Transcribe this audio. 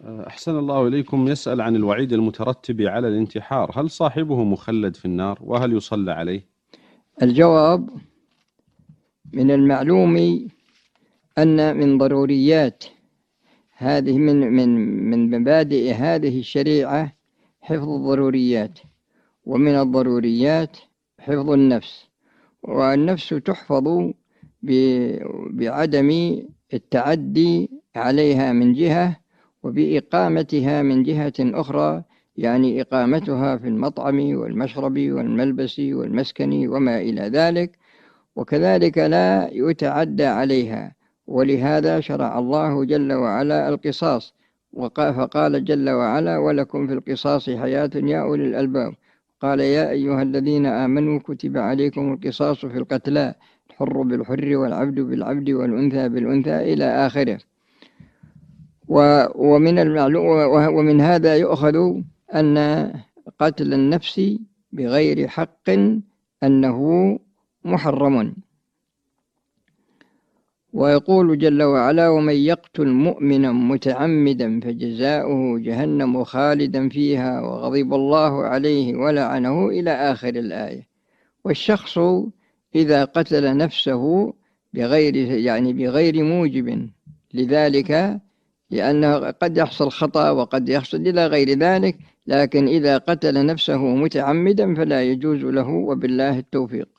أحسن الله إليكم. يسأل عن الوعيد المترتب على الانتحار، هل صاحبه مخلد في النار وهل يصلى عليه؟ الجواب: من المعلوم أن من ضروريات هذه من مبادئ هذه الشريعة حفظ الضروريات، ومن الضروريات حفظ النفس، والنفس تحفظ بعدم التعدي عليها من جهة، وبإقامتها من جهة أخرى، يعني إقامتها في المطعم والمشرب والملبس والمسكن وما إلى ذلك، وكذلك لا يتعدى عليها. ولهذا شرع الله جل وعلا القصاص، فقال جل وعلا: ولكم في القصاص حياة يا أولي الألباب. قال: يا أيها الذين آمنوا كتب عليكم القصاص في القتلى، الحر بالحر والعبد بالعبد والأنثى بالأنثى إلى آخره. ومن هذا يؤخذ أن قتل النفس بغير حق أنه محرم. ويقول جل وعلا: ومن يقتل مؤمنا متعمدا فجزاؤه جهنم خالدا فيها وغضب الله عليه ولعنه إلى آخر الآية. والشخص إذا قتل نفسه بغير موجب لذلك، لأنه قد يحصل خطأ وقد يحصل إلى غير ذلك، لكن إذا قتل نفسه متعمدا فلا يجوز له، وبالله التوفيق.